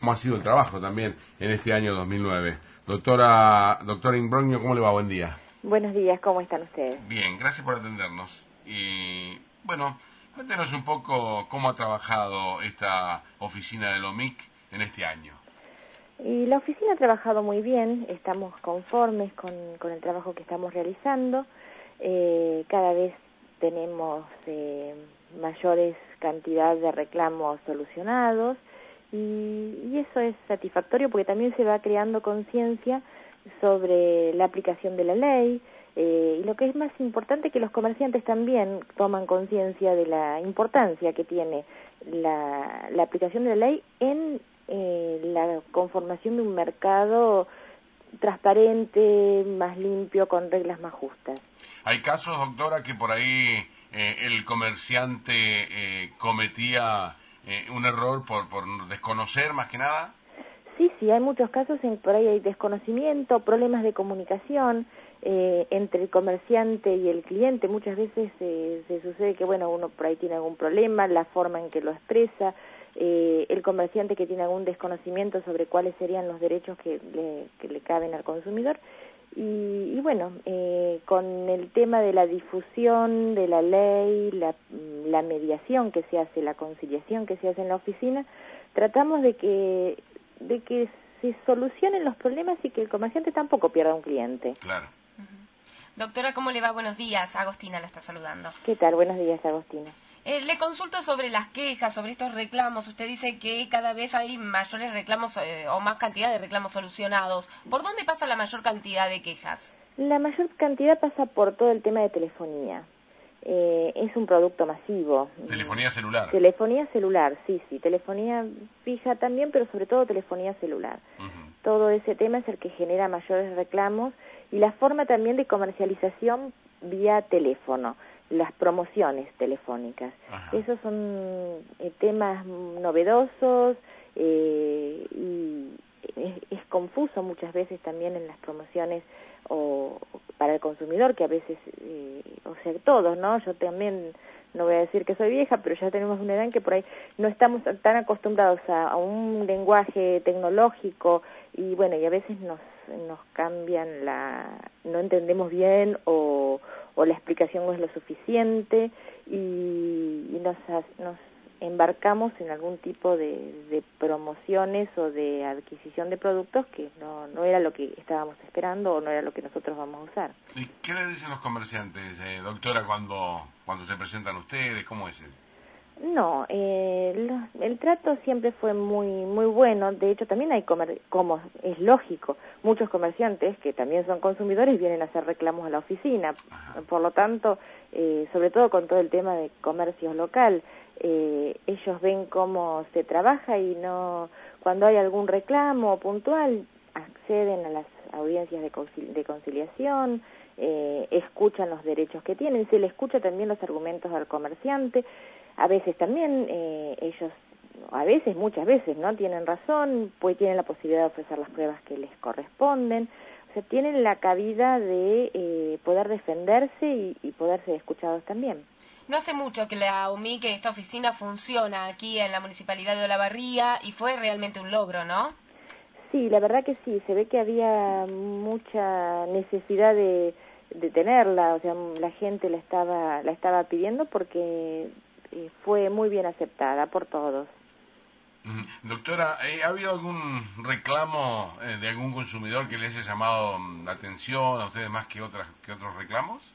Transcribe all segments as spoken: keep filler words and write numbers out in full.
cómo ha sido el trabajo también en este año dos mil nueve. Doctora, doctora Imbrogno, ¿cómo le va? Buen día. Buenos días, ¿cómo están ustedes? Bien, gracias por atendernos. Y bueno, cuéntenos un poco cómo ha trabajado esta oficina del O M I C en este año. Y la oficina ha trabajado muy bien, estamos conformes con, con el trabajo que estamos realizando. Eh, cada vez tenemos eh, mayores cantidad de reclamos solucionados y, y eso es satisfactorio porque también se va creando conciencia sobre la aplicación de la ley eh, y lo que es más importante que los comerciantes también toman conciencia de la importancia que tiene la, la aplicación de la ley en eh, la conformación de un mercado transparente, más limpio, con reglas más justas. Hay casos, doctora, que por ahí eh, el comerciante eh, cometía eh, un error por, por desconocer más que nada. Sí, sí, hay muchos casos en por ahí hay desconocimiento, problemas de comunicación eh, entre el comerciante y el cliente. Muchas veces eh, se sucede que, bueno, uno por ahí tiene algún problema, la forma en que lo expresa, eh, el comerciante que tiene algún desconocimiento sobre cuáles serían los derechos que le, que le caben al consumidor. Y, y bueno, eh, con el tema de la difusión de la ley, la, la mediación que se hace, la conciliación que se hace en la oficina, tratamos de que de que se solucionen los problemas y que el comerciante tampoco pierda un cliente. Claro. Uh-huh. Doctora, ¿cómo le va? Buenos días. Agostina la está saludando. ¿Qué tal? Buenos días, Agostina. Eh, le consulto sobre las quejas, sobre estos reclamos. Usted dice que cada vez hay mayores reclamos eh, o más cantidad de reclamos solucionados. ¿Por dónde pasa la mayor cantidad de quejas? La mayor cantidad pasa por todo el tema de telefonía. Eh, es un producto masivo. Telefonía celular. Telefonía celular, sí, sí. Telefonía fija también, pero sobre todo telefonía celular. Uh-huh. Todo ese tema es el que genera mayores reclamos y la forma también de comercialización vía teléfono, las promociones telefónicas. Uh-huh. Esos son eh, temas novedosos eh, y es, es confuso muchas veces también en las promociones o para el consumidor, que a veces, eh, o sea, todos, ¿no? Yo también no voy a decir que soy vieja, pero ya tenemos una edad en que por ahí no estamos tan acostumbrados a, a un lenguaje tecnológico y bueno, y a veces nos nos cambian la, no entendemos bien o, o la explicación no es lo suficiente y, y nos, nos embarcamos en algún tipo de, de promociones o de adquisición de productos que no, no era lo que estábamos esperando o no era lo que nosotros vamos a usar. ¿Y qué le dicen los comerciantes, eh, doctora, cuando cuando se presentan ustedes? ¿Cómo es él? No, eh, lo, el trato siempre fue muy muy bueno. De hecho, también hay, comer, como es lógico, muchos comerciantes que también son consumidores vienen a hacer reclamos a la oficina. Ajá. Por lo tanto, eh, sobre todo con todo el tema de comercio local, eh, ellos ven cómo se trabaja y no cuando hay algún reclamo puntual acceden a las audiencias de, concil de conciliación, eh, escuchan los derechos que tienen, se le escucha también los argumentos al comerciante. A veces también eh, ellos, a veces, muchas veces, ¿no? Tienen razón, pues tienen la posibilidad de ofrecer las pruebas que les corresponden. O sea, tienen la cabida de eh, poder defenderse y, y poder ser escuchados también. No hace mucho que la O M I C, que esta oficina funciona aquí en la Municipalidad de Olavarría y fue realmente un logro, ¿no? Sí, la verdad que sí. Se ve que había mucha necesidad de, de tenerla. O sea, la gente la estaba, la estaba pidiendo porque eh, fue muy bien aceptada por todos. Doctora, ¿ha habido algún reclamo eh, de algún consumidor que les haya llamado la atención a ustedes más que otras que otros reclamos?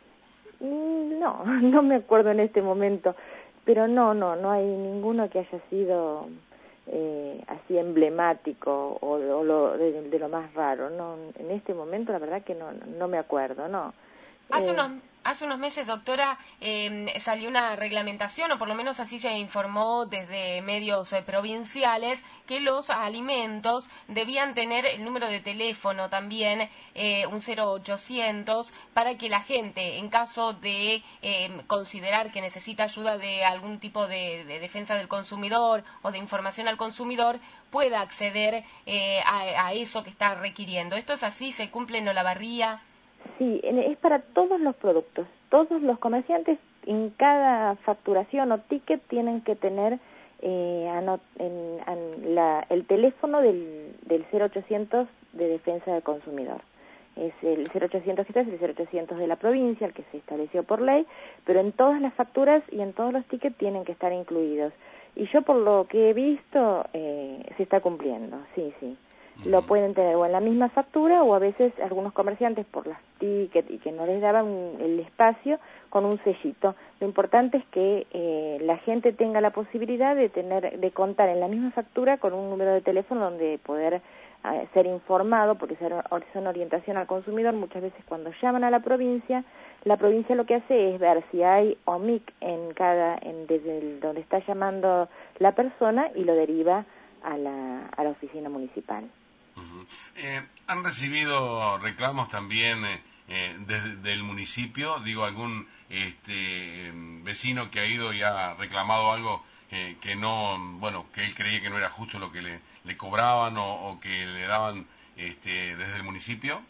No, no me acuerdo en este momento, pero no, no, no hay ninguno que haya sido eh, así emblemático o, o lo, de, de lo más raro. No, en este momento la verdad que no, no me acuerdo, no. Hace eh, unos Hace unos meses, doctora, eh, salió una reglamentación, o por lo menos así se informó desde medios eh, provinciales, que los alimentos debían tener el número de teléfono también, eh, un cero ochocientos, para que la gente, en caso de eh, considerar que necesita ayuda de algún tipo de, de defensa del consumidor o de información al consumidor, pueda acceder eh, a, a eso que está requiriendo. ¿Esto es así? ¿Se cumple en Olavarría? Sí, es para todos los productos. Todos los comerciantes en cada facturación o ticket tienen que tener eh, anot en, en la, el teléfono del, del cero ochocientos de defensa del consumidor. Es el cero ochocientos que está, es el cero ochocientos de la provincia, el que se estableció por ley, pero en todas las facturas y en todos los tickets tienen que estar incluidos. Y yo por lo que he visto, eh, se está cumpliendo, sí, sí. Uh-huh. Lo pueden tener o en la misma factura o a veces algunos comerciantes por las tickets y que no les daban el espacio con un sellito. Lo importante es que eh, la gente tenga la posibilidad de tener, de contar en la misma factura con un número de teléfono donde poder a ser informado, porque son orientación al consumidor. Muchas veces cuando llaman a la provincia, la provincia lo que hace es ver si hay O M I C en cada, en, desde el, donde está llamando la persona y lo deriva a la, a la oficina municipal. Uh-huh. eh, ¿Han recibido reclamos también eh, eh, desde del municipio? Digo, algún este, vecino que ha ido y ha reclamado algo Eh, que no, bueno, que él creía que no era justo lo que le, le cobraban o, o que le daban este, desde el municipio?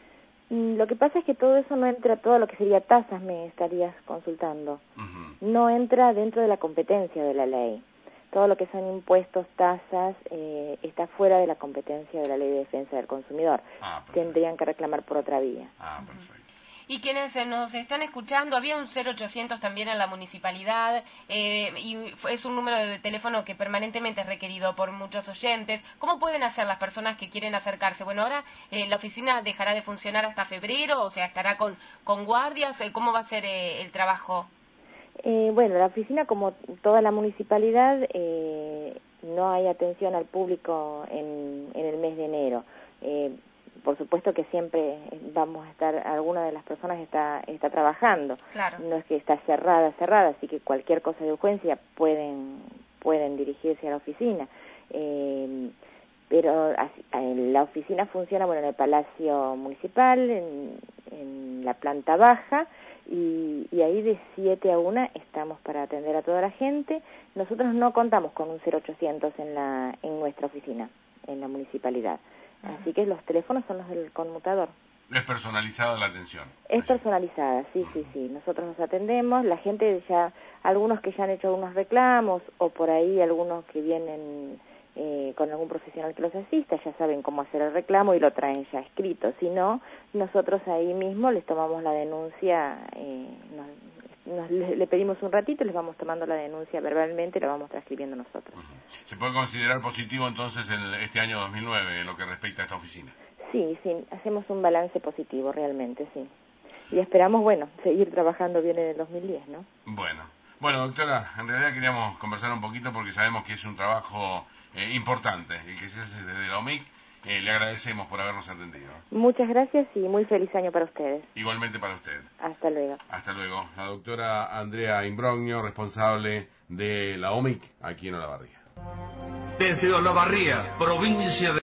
Lo que pasa es que todo eso no entra, todo lo que sería tasas me estarías consultando, uh-huh. no entra dentro de la competencia de la ley. Todo lo que son impuestos, tasas, eh, está fuera de la competencia de la Ley de Defensa del Consumidor. Ah, tendrían que reclamar por otra vía. Ah, perfecto. Y quienes nos están escuchando, había un cero ochocientos también en la municipalidad, eh, y es un número de teléfono que permanentemente es requerido por muchos oyentes. ¿Cómo pueden hacer las personas que quieren acercarse? Bueno, ahora eh, la oficina dejará de funcionar hasta febrero, o sea, estará con, con guardias. ¿Cómo va a ser eh, el trabajo? Eh, bueno, la oficina, como toda la municipalidad, eh, no hay atención al público en, en el mes de enero. Eh, Por supuesto que siempre vamos a estar, alguna de las personas está está trabajando. Claro. No es que está cerrada, cerrada, así que cualquier cosa de urgencia pueden pueden dirigirse a la oficina. Eh, pero así, la oficina funciona, bueno, en el Palacio Municipal, en, en la planta baja, y, y ahí de siete a una estamos para atender a toda la gente. Nosotros no contamos con un cero ochocientos en la en nuestra oficina, en la municipalidad. Así que los teléfonos son los del conmutador. ¿Es personalizada la atención? Es personalizada, sí, sí, sí. Nosotros nos atendemos, la gente ya, algunos que ya han hecho algunos reclamos, o por ahí algunos que vienen eh, con algún profesional que los asista, ya saben cómo hacer el reclamo y lo traen ya escrito. Si no, nosotros ahí mismo les tomamos la denuncia, eh, nos, nos, le, le pedimos un ratito, les vamos tomando la denuncia verbalmente y la vamos transcribiendo nosotros. Uh-huh. ¿Se puede considerar positivo entonces en este año dos mil nueve en lo que respecta a esta oficina? Sí, sí, hacemos un balance positivo realmente, sí. Y esperamos, bueno, seguir trabajando bien en el dos mil diez, ¿no? Bueno, bueno, doctora, en realidad queríamos conversar un poquito porque sabemos que es un trabajo eh, importante el que se hace desde la O M I C. Eh, le agradecemos por habernos atendido. Muchas gracias y muy feliz año para ustedes. Igualmente para usted. Hasta luego. Hasta luego. La doctora Andrea Imbrogno, responsable de la O M I C aquí en Olavarría. Desde Olavarría, provincia de